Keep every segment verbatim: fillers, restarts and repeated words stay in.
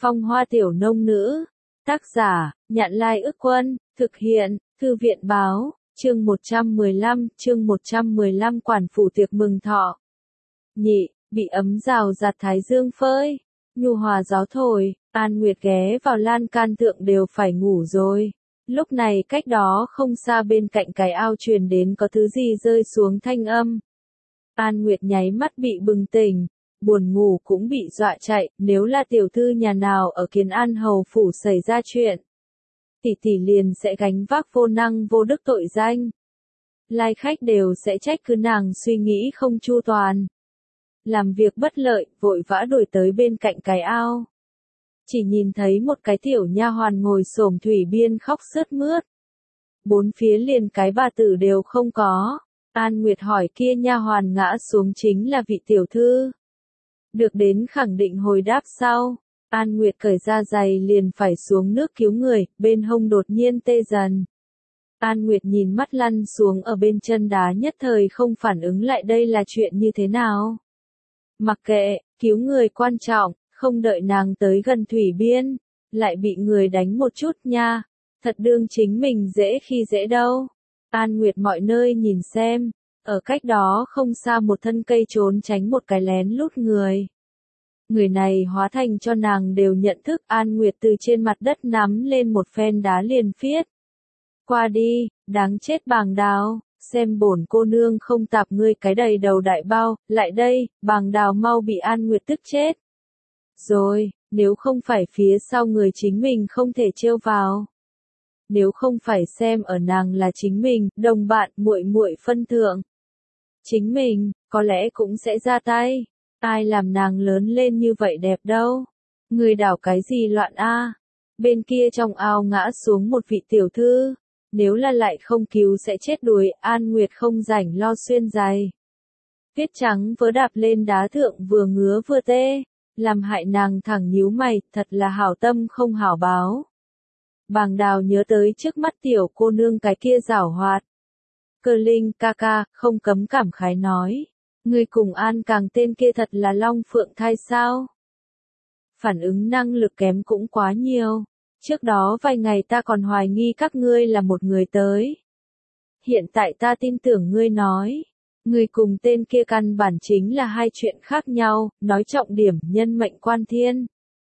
Phong Hoa Tiểu Nông Nữ. Tác giả, Nhạn Lai Ức Quân, thực hiện, Thư viện Báo, chương một trăm mười lăm, chương một trăm mười lăm quản phủ tiệc mừng thọ. Nhị, bị ấm rào rạt thái dương phơi, nhu hòa gió thổi, An Nguyệt ghé vào lan can thượng đều phải ngủ rồi. Lúc này cách đó không xa bên cạnh cái ao truyền đến có thứ gì rơi xuống thanh âm. An Nguyệt nháy mắt bị bừng tỉnh, buồn ngủ cũng bị dọa chạy, nếu là tiểu thư nhà nào ở Kiến An hầu phủ xảy ra chuyện, tỷ tỷ liền sẽ gánh vác vô năng vô đức tội danh. Lai khách đều sẽ trách cứ nàng suy nghĩ không chu toàn. Làm việc bất lợi, vội vã đuổi tới bên cạnh cái ao. Chỉ nhìn thấy một cái tiểu nha hoàn ngồi xổm thủy biên khóc sướt mướt. Bốn phía liền cái bà tử đều không có. An Nguyệt hỏi kia nha hoàn ngã xuống chính là vị tiểu thư. Được đến khẳng định hồi đáp sau. An Nguyệt cởi ra giày liền phải xuống nước cứu người, bên hông đột nhiên tê dần. An Nguyệt nhìn mắt lăn xuống ở bên chân đá nhất thời không phản ứng lại đây là chuyện như thế nào. Mặc kệ, cứu người quan trọng, không đợi nàng tới gần thủy biên, lại bị người đánh một chút nha, thật đương chính mình dễ khi dễ đâu. An Nguyệt mọi nơi nhìn xem, ở cách đó không xa một thân cây trốn tránh một cái lén lút người. Người này hóa thành cho nàng đều nhận thức. An Nguyệt từ trên mặt đất nắm lên một phen đá liền phiết. Qua đi, đáng chết Bàng Đào, xem bổn cô nương không tạp ngươi cái đầy đầu đại bao, lại đây, Bàng Đào mau bị An Nguyệt tức chết. Rồi, nếu không phải phía sau người chính mình không thể trêu vào. Nếu không phải xem ở nàng là chính mình, đồng bạn, muội muội phân thượng. Chính mình, có lẽ cũng sẽ ra tay. Ai làm nàng lớn lên như vậy đẹp đâu. Người đảo cái gì loạn a? Bên kia trong ao ngã xuống một vị tiểu thư. Nếu là lại không cứu sẽ chết đuối. An Nguyệt không rảnh lo xuyên giày. Tuyết trắng vớ đạp lên đá thượng vừa ngứa vừa tê. Làm hại nàng thẳng nhíu mày, thật là hảo tâm không hảo báo. Bàng Đào nhớ tới trước mắt tiểu cô nương cái kia giảo hoạt. Cơ Linh ca ca, không cấm cảm khái nói. Người cùng An Càng tên kia thật là long phượng thai sao? Phản ứng năng lực kém cũng quá nhiều. Trước đó vài ngày ta còn hoài nghi các ngươi là một người tới. Hiện tại ta tin tưởng ngươi nói. Người cùng tên kia căn bản chính là hai chuyện khác nhau, nói trọng điểm nhân mệnh quan thiên.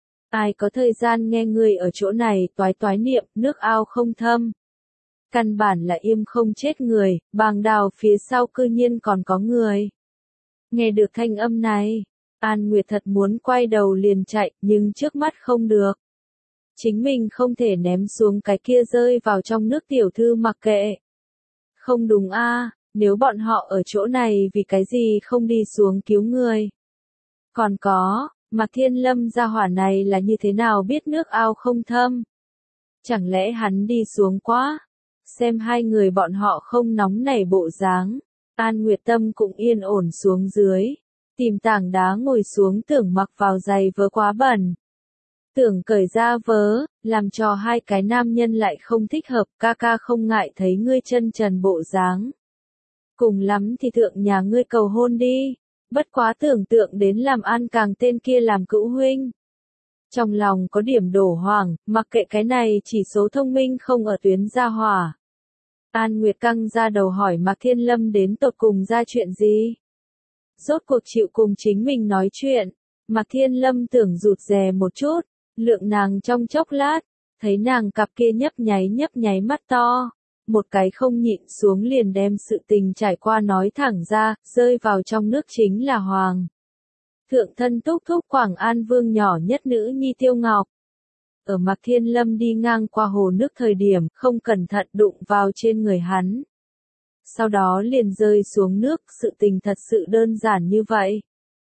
Ai có thời gian nghe người ở chỗ này toái toái niệm, nước ao không thâm. Căn bản là im không chết người, Bàng Đào phía sau cư nhiên còn có người. Nghe được thanh âm này, An Nguyệt thật muốn quay đầu liền chạy, nhưng trước mắt không được. Chính mình không thể ném xuống cái kia rơi vào trong nước tiểu thư mặc kệ. Không đúng a, nếu bọn họ ở chỗ này vì cái gì không đi xuống cứu người. Còn có, Mạc Thiên Lâm gia hỏa này là như thế nào biết nước ao không thâm? Chẳng lẽ hắn đi xuống quá? Xem hai người bọn họ không nóng nảy bộ dáng. An Nguyệt tâm cũng yên ổn xuống dưới. Tìm tảng đá ngồi xuống tưởng mặc vào giày vớ quá bẩn. Tưởng cởi ra vớ, làm cho hai cái nam nhân lại không thích hợp, ca ca không ngại thấy ngươi chân trần bộ dáng. Cùng lắm thì thượng nhà ngươi cầu hôn đi. Bất quá tưởng tượng đến làm An Càng tên kia làm cữu huynh. Trong lòng có điểm đổ hoàng, mặc kệ cái này chỉ số thông minh không ở tuyến gia hỏa. An Nguyệt căng ra đầu hỏi Mạc Thiên Lâm đến tột cùng ra chuyện gì? Rốt cuộc chịu cùng chính mình nói chuyện. Mạc Thiên Lâm tưởng rụt rè một chút, lượng nàng trong chốc lát, thấy nàng cặp kia nhấp nháy nhấp nháy mắt to. Một cái không nhịn xuống liền đem sự tình trải qua nói thẳng ra, rơi vào trong nước chính là Hoàng. Thượng thân túc thúc Quảng An Vương nhỏ nhất nữ nhi Tiêu Ngọc. Ở Mạc Thiên Lâm đi ngang qua hồ nước thời điểm, không cẩn thận đụng vào trên người hắn. Sau đó liền rơi xuống nước, sự tình thật sự đơn giản như vậy.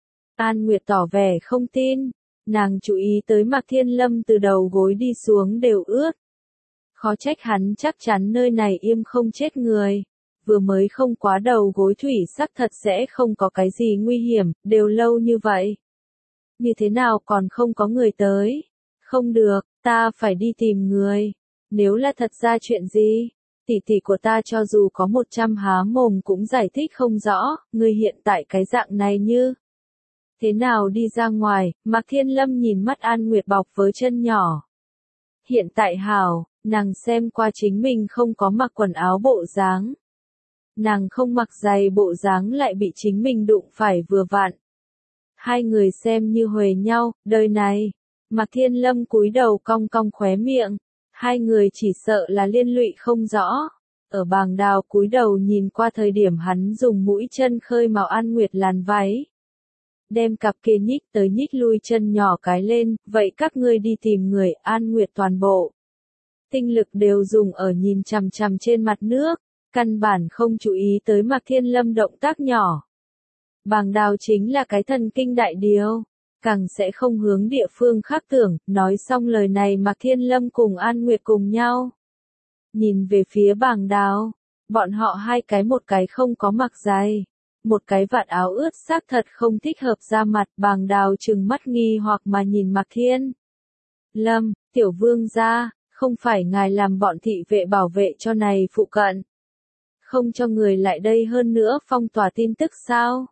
An Nguyệt tỏ vẻ không tin, nàng chú ý tới Mạc Thiên Lâm từ đầu gối đi xuống đều ướt. Khó trách hắn chắc chắn nơi này im không chết người. Vừa mới không quá đầu gối thủy sắc thật sẽ không có cái gì nguy hiểm, đều lâu như vậy. Như thế nào còn không có người tới? Không được, ta phải đi tìm người. Nếu là thật ra chuyện gì? Tỷ tỷ của ta cho dù có một trăm há mồm cũng giải thích không rõ, người hiện tại cái dạng này như. Thế nào đi ra ngoài, Mạc Thiên Lâm nhìn mắt An Nguyệt bọc với chân nhỏ. Hiện tại hảo, nàng xem qua chính mình không có mặc quần áo bộ dáng. Nàng không mặc giày bộ dáng lại bị chính mình đụng phải vừa vặn. Hai người xem như huề nhau, đời này. Mạc Thiên Lâm cúi đầu cong cong khóe miệng. Hai người chỉ sợ là liên lụy không rõ. Ở Bàng Đào cúi đầu nhìn qua thời điểm hắn dùng mũi chân khơi màu An Nguyệt làn váy. Đem cặp kia nhích tới nhích lui chân nhỏ cái lên, vậy các ngươi đi tìm người. An Nguyệt toàn bộ tinh lực đều dùng ở nhìn chằm chằm trên mặt nước, căn bản không chú ý tới Mạc Thiên Lâm động tác nhỏ. Bàng Đào chính là cái thần kinh đại điều, càng sẽ không hướng địa phương khác tưởng. Nói xong lời này Mạc Thiên Lâm cùng An Nguyệt cùng nhau nhìn về phía Bàng Đào, bọn họ hai cái một cái không có mặc giày, một cái vạt áo ướt xác thật không thích hợp ra mặt. Bàng Đào trừng mắt nghi hoặc mà nhìn Mạc Thiên Lâm, tiểu vương gia, không phải ngài làm bọn thị vệ bảo vệ cho này phụ cận, không cho người lại đây hơn nữa phong tỏa tin tức sao?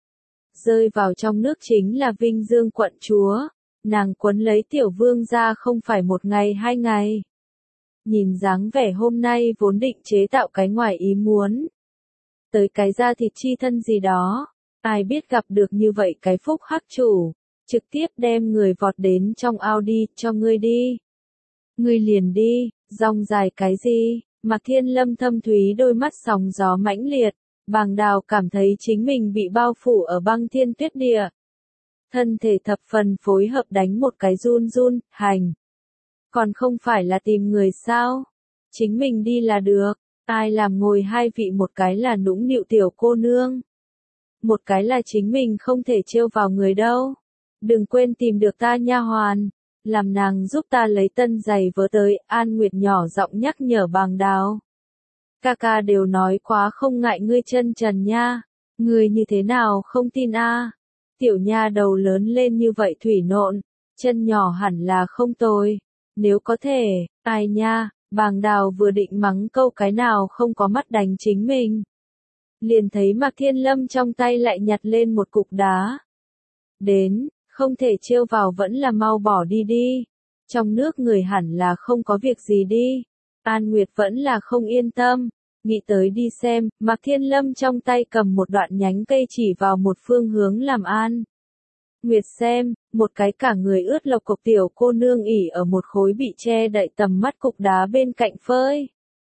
Rơi vào trong nước chính là Vinh Dương quận chúa, nàng quấn lấy tiểu vương gia không phải một ngày hai ngày. Nhìn dáng vẻ hôm nay vốn định chế tạo cái ngoài ý muốn. Tới cái da thịt chi thân gì đó, ai biết gặp được như vậy cái phúc hắc chủ, trực tiếp đem người vọt đến trong ao đi, cho ngươi đi. Ngươi liền đi, rong dài cái gì? Mạc Thiên Lâm thâm thúy đôi mắt sóng gió mãnh liệt, Bàng Đào cảm thấy chính mình bị bao phủ ở băng thiên tuyết địa. Thân thể thập phần phối hợp đánh một cái run run, hành. Còn không phải là tìm người sao? Chính mình đi là được, ai làm ngồi hai vị, một cái là nũng nịu tiểu cô nương. Một cái là chính mình không thể trêu vào người đâu. Đừng quên tìm được ta nha hoàn, làm nàng giúp ta lấy tân giày vớ tới. An Nguyệt nhỏ giọng nhắc nhở Bàng Đào. Ca ca đều nói quá không ngại ngươi chân trần nha, ngươi như thế nào không tin a? Tiểu nha đầu lớn lên như vậy thủy nộn, chân nhỏ hẳn là không tồi, nếu có thể, ai nha. Bàng Đào vừa định mắng câu cái nào không có mắt đánh chính mình, liền thấy Mạc Thiên Lâm trong tay lại nhặt lên một cục đá. Đến, không thể trêu vào vẫn là mau bỏ đi đi, trong nước người hẳn là không có việc gì đi. An Nguyệt vẫn là không yên tâm, nghĩ tới đi xem. Mạc Thiên Lâm trong tay cầm một đoạn nhánh cây chỉ vào một phương hướng làm An Nguyệt xem, một cái cả người ướt lộc cục tiểu cô nương ỉ ở một khối bị che đậy tầm mắt cục đá bên cạnh phơi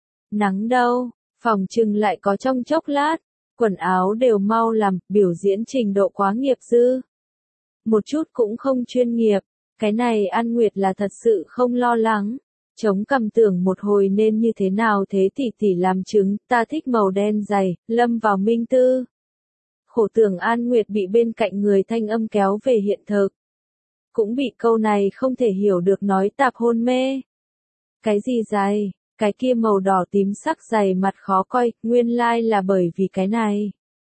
nắng đâu, phòng trừng lại có trong chốc lát, quần áo đều mau làm, biểu diễn trình độ quá nghiệp dư. Một chút cũng không chuyên nghiệp, cái này An Nguyệt là thật sự không lo lắng. Chống cằm tưởng một hồi nên như thế nào thế tỷ tỷ làm chứng, ta thích màu đen dày, lâm vào minh tư. Khổ tưởng An Nguyệt bị bên cạnh người thanh âm kéo về hiện thực. Cũng bị câu này không thể hiểu được nói tạp hôn mê. Cái gì dày, cái kia màu đỏ tím sắc dày mặt khó coi, nguyên lai là bởi vì cái này.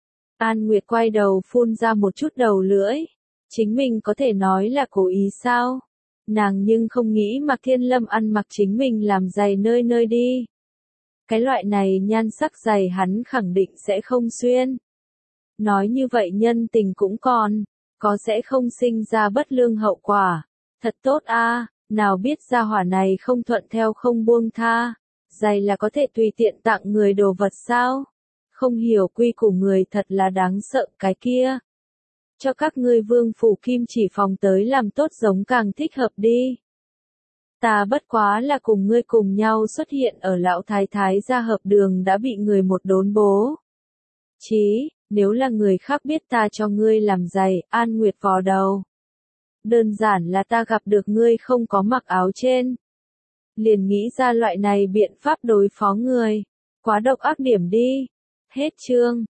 An Nguyệt quay đầu phun ra một chút đầu lưỡi. Chính mình có thể nói là cố ý sao? Nàng nhưng không nghĩ Mạc Thiên Lâm ăn mặc chính mình làm giày nơi nơi đi. Cái loại này nhan sắc giày hắn khẳng định sẽ không xuyên. Nói như vậy nhân tình cũng còn, có sẽ không sinh ra bất lương hậu quả. Thật tốt a, nào biết gia hỏa này không thuận theo không buông tha. Giày là có thể tùy tiện tặng người đồ vật sao? Không hiểu quy củ người thật là đáng sợ cái kia. Cho các ngươi vương phủ kim chỉ phòng tới làm tốt giống càng thích hợp đi. Ta bất quá là cùng ngươi cùng nhau xuất hiện ở lão thái thái gia hợp đường đã bị người một đốn bố. Chí, nếu là người khác biết ta cho ngươi làm giày, An Nguyệt vò đầu. Đơn giản là ta gặp được ngươi không có mặc áo trên. Liền nghĩ ra loại này biện pháp đối phó người. Quá độc ác điểm đi. Hết chương.